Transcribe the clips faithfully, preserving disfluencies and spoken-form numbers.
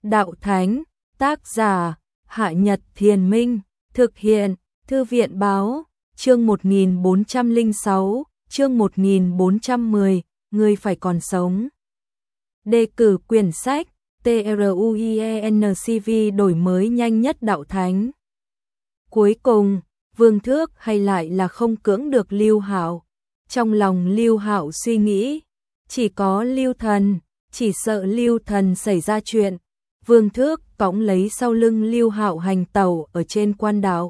Đạo Thánh, tác giả, Hạ Nhật Thiền Minh, thực hiện, Thư viện Báo, chương một nghìn bốn trăm lẻ sáu, chương một nghìn bốn trăm mười, Ngươi phải còn sống. Đề cử quyển sách, TRUIENCV đổi mới nhanh nhất Đạo Thánh. Cuối cùng, Vương Thước hay lại là không cưỡng được Lưu Hạo. Trong lòng Lưu Hạo suy nghĩ, chỉ có Lưu Thần, chỉ sợ Lưu Thần xảy ra chuyện. Vương Thước cõng lấy sau lưng Lưu Hạo hành tẩu ở trên quan đạo.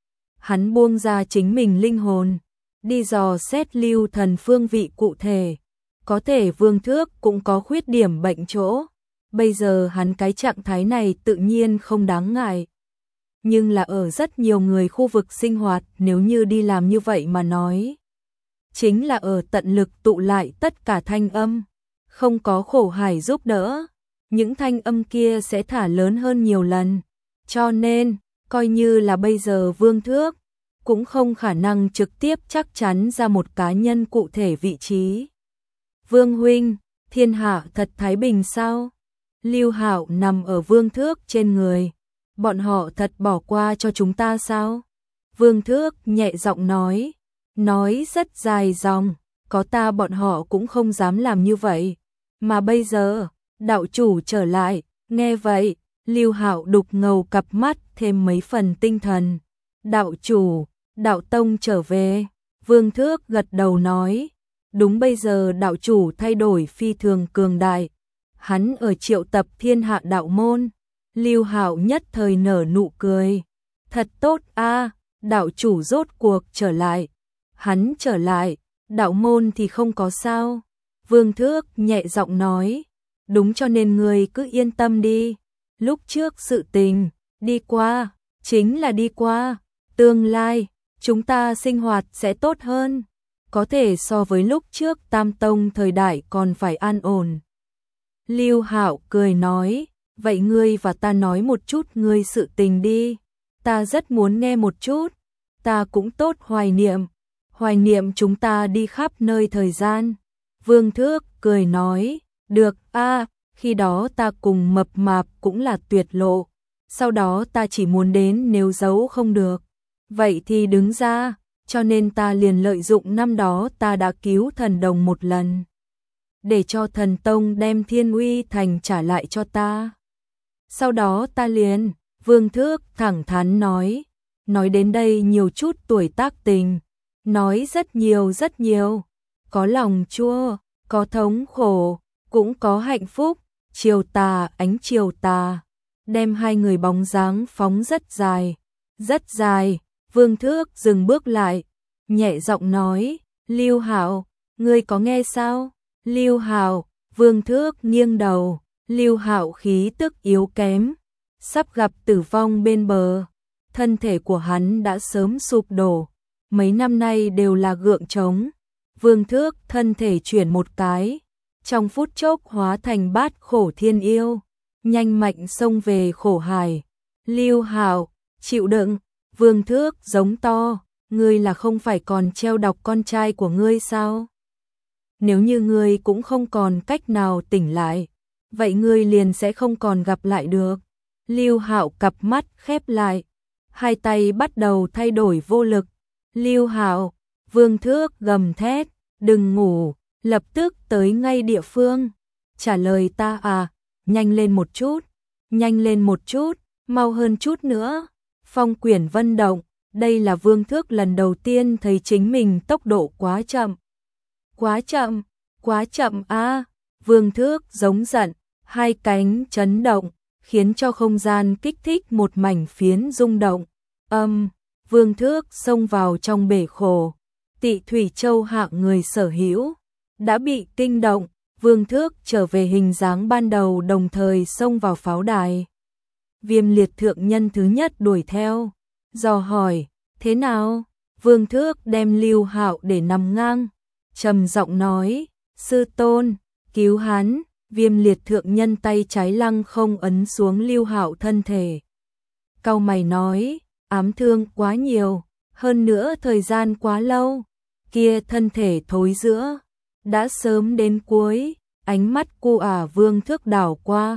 Hắn buông ra chính mình linh hồn, đi dò xét Lưu Thần phương vị cụ thể. Có thể Vương Thước cũng có khuyết điểm bệnh chỗ. Bây giờ hắn cái trạng thái này tự nhiên không đáng ngại. Nhưng là ở rất nhiều người khu vực sinh hoạt, nếu như đi làm như vậy mà nói, chính là ở tận lực tụ lại tất cả thanh âm, không có khổ hải giúp đỡ, những thanh âm kia sẽ thả lớn hơn nhiều lần. Cho nên, coi như là bây giờ Vương Thước, cũng không khả năng trực tiếp chắc chắn ra một cá nhân cụ thể vị trí. Vương huynh, thiên hạ thật thái bình sao? Lưu Hạo nằm ở Vương Thước trên người. Bọn họ thật bỏ qua cho chúng ta sao? Vương Thước nhẹ giọng nói, nói rất dài dòng, có ta bọn họ cũng không dám làm như vậy. Mà bây giờ, đạo chủ trở lại, nghe vậy, Lưu Hạo đục ngầu cặp mắt thêm mấy phần tinh thần. Đạo chủ, đạo tông trở về. Vương Thước gật đầu nói, đúng bây giờ đạo chủ thay đổi phi thường cường đại. Hắn ở triệu tập thiên hạ đạo môn. Lưu Hạo nhất thời nở nụ cười. Thật tốt a, đạo chủ rốt cuộc trở lại. Hắn trở lại, đạo môn thì không có sao. Vương Thước nhẹ giọng nói, đúng cho nên ngươi cứ yên tâm đi. Lúc trước sự tình, đi qua, chính là đi qua. Tương lai, chúng ta sinh hoạt sẽ tốt hơn. Có thể so với lúc trước Tam Tông thời đại còn phải an ổn. Lưu Hạo cười nói, vậy ngươi và ta nói một chút ngươi sự tình đi. Ta rất muốn nghe một chút. Ta cũng tốt hoài niệm. Hoài niệm chúng ta đi khắp nơi thời gian. Vương Thước cười nói, được a, khi đó ta cùng mập mạp cũng là tuyệt lộ. Sau đó ta chỉ muốn đến nếu giấu không được. Vậy thì đứng ra, cho nên ta liền lợi dụng năm đó ta đã cứu thần đồng một lần. Để cho thần tông đem Thiên Uy Thành trả lại cho ta. Sau đó ta liền, Vương Thước thẳng thắn nói, nói đến đây nhiều chút tuổi tác tình, nói rất nhiều rất nhiều, có lòng chua, có thống khổ, cũng có hạnh phúc, chiều tà ánh chiều tà, đem hai người bóng dáng phóng rất dài, rất dài. Vương Thước dừng bước lại, nhẹ giọng nói, Lưu Hạo, ngươi có nghe sao? Lưu Hạo, Vương Thước nghiêng đầu, Lưu Hạo khí tức yếu kém, sắp gặp tử vong bên bờ, thân thể của hắn đã sớm sụp đổ, mấy năm nay đều là gượng trống. Vương Thước thân thể chuyển một cái, trong phút chốc hóa thành bát khổ thiên yêu, nhanh mạnh xông về khổ hải. Lưu Hạo, chịu đựng. Vương Thước giống to, ngươi là không phải còn treo độc con trai của ngươi sao? Nếu như ngươi cũng không còn cách nào tỉnh lại, vậy ngươi liền sẽ không còn gặp lại được. Lưu Hạo cặp mắt khép lại, hai tay bắt đầu thay đổi vô lực. Lưu Hạo, Vương Thước gầm thét, đừng ngủ, lập tức tới ngay địa phương. Trả lời ta à, nhanh lên một chút, nhanh lên một chút, mau hơn chút nữa. Phong quyển vân động, đây là Vương Thước lần đầu tiên thấy chính mình tốc độ quá chậm. Quá chậm, quá chậm a. Vương Thước giống giận, hai cánh chấn động, khiến cho không gian kích thích một mảnh phiến rung động. Âm, Vương Thước xông vào trong bể khổ. Tị Thủy Châu hạng người sở hữu đã bị kinh động, Vương Thước trở về hình dáng ban đầu, đồng thời xông vào pháo đài. Viêm Liệt thượng nhân thứ nhất đuổi theo, dò hỏi, thế nào? Vương Thước đem Lưu Hạo để nằm ngang, trầm giọng nói, sư tôn, cứu hắn. Viêm Liệt thượng nhân tay trái lăng không ấn xuống Lưu Hạo thân thể. Cau mày nói, ám thương quá nhiều, hơn nữa thời gian quá lâu, kia thân thể thối rữa, đã sớm đến cuối. Ánh mắt cu ả Vương Thước đảo qua,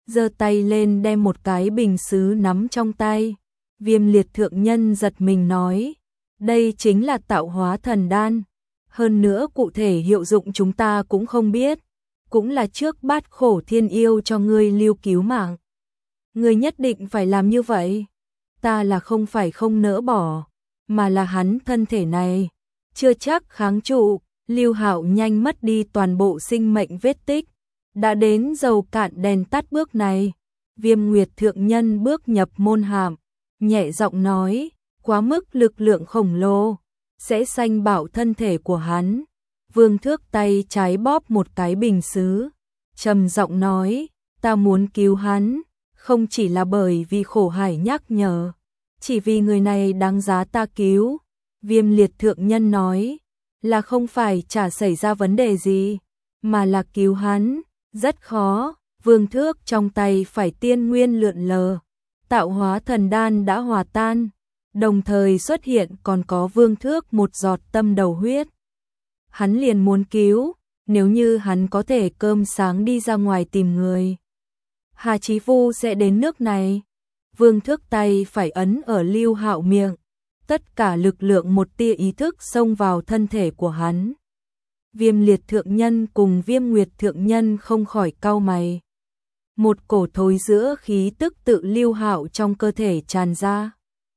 giơ tay lên đem một cái bình sứ nắm trong tay. Viêm liệt thượng nhân giật mình nói, đây chính là tạo hóa thần đan, hơn nữa cụ thể hiệu dụng chúng ta cũng không biết, cũng là trước bát khổ thiên yêu cho ngươi lưu cứu mạng. Ngươi nhất định phải làm như vậy. Ta là không phải không nỡ bỏ, mà là hắn thân thể này chưa chắc kháng trụ. Lưu Hạo nhanh mất đi toàn bộ sinh mệnh vết tích, đã đến dầu cạn đèn tắt bước này. Viêm Nguyệt thượng nhân bước nhập môn hàm, nhẹ giọng nói, quá mức lực lượng khổng lồ sẽ sanh bảo thân thể của hắn. Vương Thước tay trái bóp một cái bình sứ, trầm giọng nói, ta muốn cứu hắn, không chỉ là bởi vì khổ hải nhắc nhở, chỉ vì người này đáng giá ta cứu. Viêm liệt thượng nhân nói, là không phải chả xảy ra vấn đề gì, mà là cứu hắn, rất khó. Vương Thước trong tay phải tiên nguyên lượn lờ, tạo hóa thần đan đã hòa tan, đồng thời xuất hiện còn có Vương Thước một giọt tâm đầu huyết. Hắn liền muốn cứu, nếu như hắn có thể cơm sáng đi ra ngoài tìm người, Hà Chí Vu sẽ đến nước này. Vương Thước tay phải ấn ở Lưu Hạo miệng, tất cả lực lượng một tia ý thức xông vào thân thể của hắn. Viêm liệt thượng nhân cùng Viêm Nguyệt thượng nhân không khỏi cau mày. Một cổ thối giữa khí tức tự Lưu Hạo trong cơ thể tràn ra.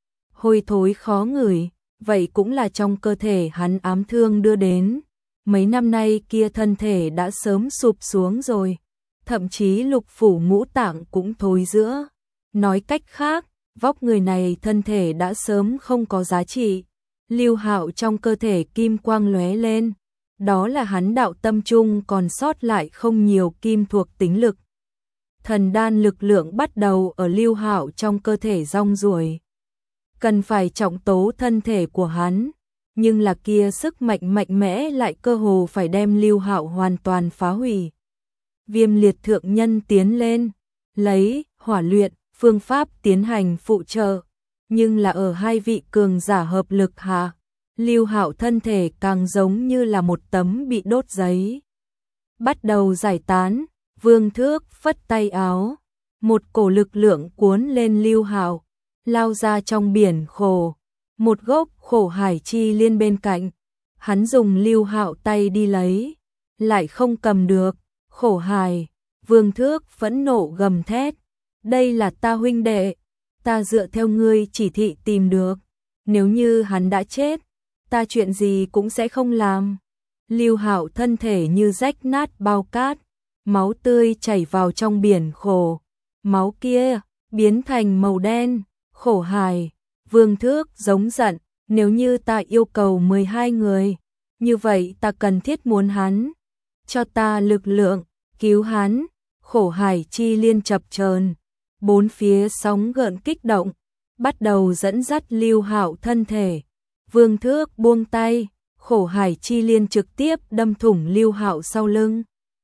Hôi thối khó ngửi, vậy cũng là trong cơ thể hắn ám thương đưa đến. Mấy năm nay kia thân thể đã sớm sụp xuống rồi, thậm chí lục phủ ngũ tạng cũng thối giữa. Nói cách khác, vóc người này thân thể đã sớm không có giá trị. Lưu Hạo trong cơ thể kim quang lóe lên, đó là hắn đạo tâm trung còn sót lại không nhiều kim thuộc tính lực. Thần đan lực lượng bắt đầu ở Lưu Hạo trong cơ thể rong ruổi, cần phải trọng tố thân thể của hắn, nhưng là kia sức mạnh mạnh mẽ lại cơ hồ phải đem Lưu Hạo hoàn toàn phá hủy. Viêm liệt thượng nhân tiến lên, lấy hỏa luyện phương pháp tiến hành phụ trợ, nhưng là ở hai vị cường giả hợp lực hạ, Lưu Hạo thân thể càng giống như là một tấm bị đốt giấy, bắt đầu giải tán. Vương Thước phất tay áo, một cổ lực lượng cuốn lên Lưu Hạo, lao ra trong biển khổ. Một gốc khổ hải chi liên bên cạnh, hắn dùng Lưu Hạo tay đi lấy, lại không cầm được. Khổ hải, Vương Thước phẫn nộ gầm thét, đây là ta huynh đệ, ta dựa theo ngươi chỉ thị tìm được, nếu như hắn đã chết, ta chuyện gì cũng sẽ không làm. Lưu Hạo thân thể như rách nát bao cát, máu tươi chảy vào trong biển khổ, máu kia biến thành màu đen. Khổ hải, Vương Thước giống giận, nếu như ta yêu cầu mười hai người, như vậy ta cần thiết muốn hắn cho ta lực lượng, cứu hắn. Khổ hải chi liên chập chờn, bốn phía sóng gợn kích động, bắt đầu dẫn dắt Lưu Hạo thân thể. Vương Thước buông tay, khổ hải chi liên trực tiếp đâm thủng Lưu Hạo sau lưng.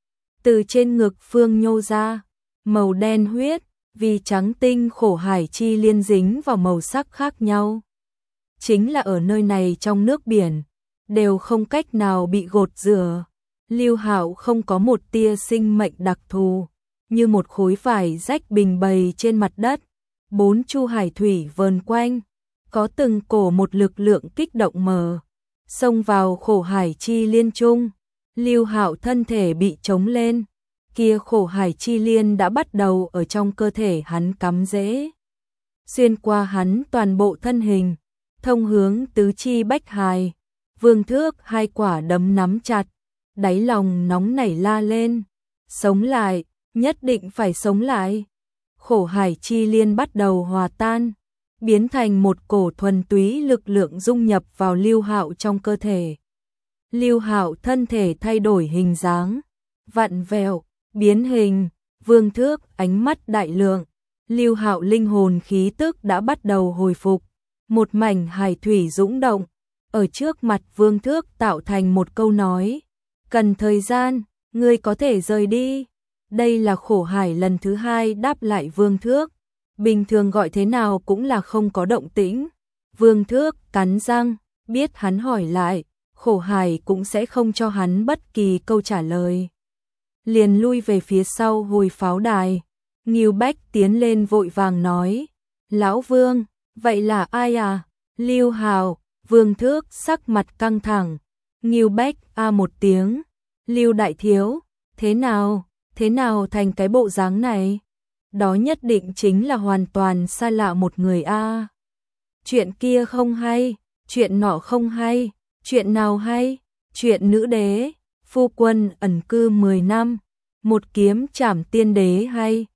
Từ trên ngực phương nhô ra, màu đen huyết, vì trắng tinh khổ hải chi liên dính vào màu sắc khác nhau. Chính là ở nơi này trong nước biển, đều không cách nào bị gột rửa. Lưu Hạo không có một tia sinh mệnh đặc thù, như một khối vải rách bình bày trên mặt đất. Bốn chu hải thủy vờn quanh, có từng cổ một lực lượng kích động mở, xông vào khổ hải chi liên trung. Lưu Hạo thân thể bị trống lên, kia khổ hải chi liên đã bắt đầu ở trong cơ thể hắn cắm rễ, xuyên qua hắn toàn bộ thân hình, thông hướng tứ chi bách hài. Vương Thước hai quả đấm nắm chặt, đáy lòng nóng nảy la lên, sống lại, nhất định phải sống lại. Khổ hải chi liên bắt đầu hòa tan, biến thành một cổ thuần túy lực lượng dung nhập vào Lưu Hạo trong cơ thể. Lưu Hạo thân thể thay đổi hình dáng, vặn vẹo, biến hình. Vương Thước ánh mắt đại lượng, Lưu Hạo linh hồn khí tức đã bắt đầu hồi phục, một mảnh hải thủy dũng động, ở trước mặt Vương Thước tạo thành một câu nói, cần thời gian, ngươi có thể rời đi. Đây là khổ hải lần thứ hai đáp lại Vương Thước, bình thường gọi thế nào cũng là không có động tĩnh. Vương Thước cắn răng, biết hắn hỏi lại, khổ hải cũng sẽ không cho hắn bất kỳ câu trả lời. Liền lui về phía sau hồi pháo đài, Ngưu Bách tiến lên vội vàng nói, Lão Vương, vậy là ai à? Lưu Hạo. Vương Thước sắc mặt căng thẳng. Ngưu Bách a một tiếng, Lưu đại thiếu, thế nào, thế nào thành cái bộ dáng này? Đó nhất định chính là hoàn toàn xa lạ một người a. Chuyện kia không hay, chuyện nọ không hay, chuyện nào hay? Chuyện nữ đế, phu quân ẩn cư mười năm, một kiếm trảm tiên đế hay?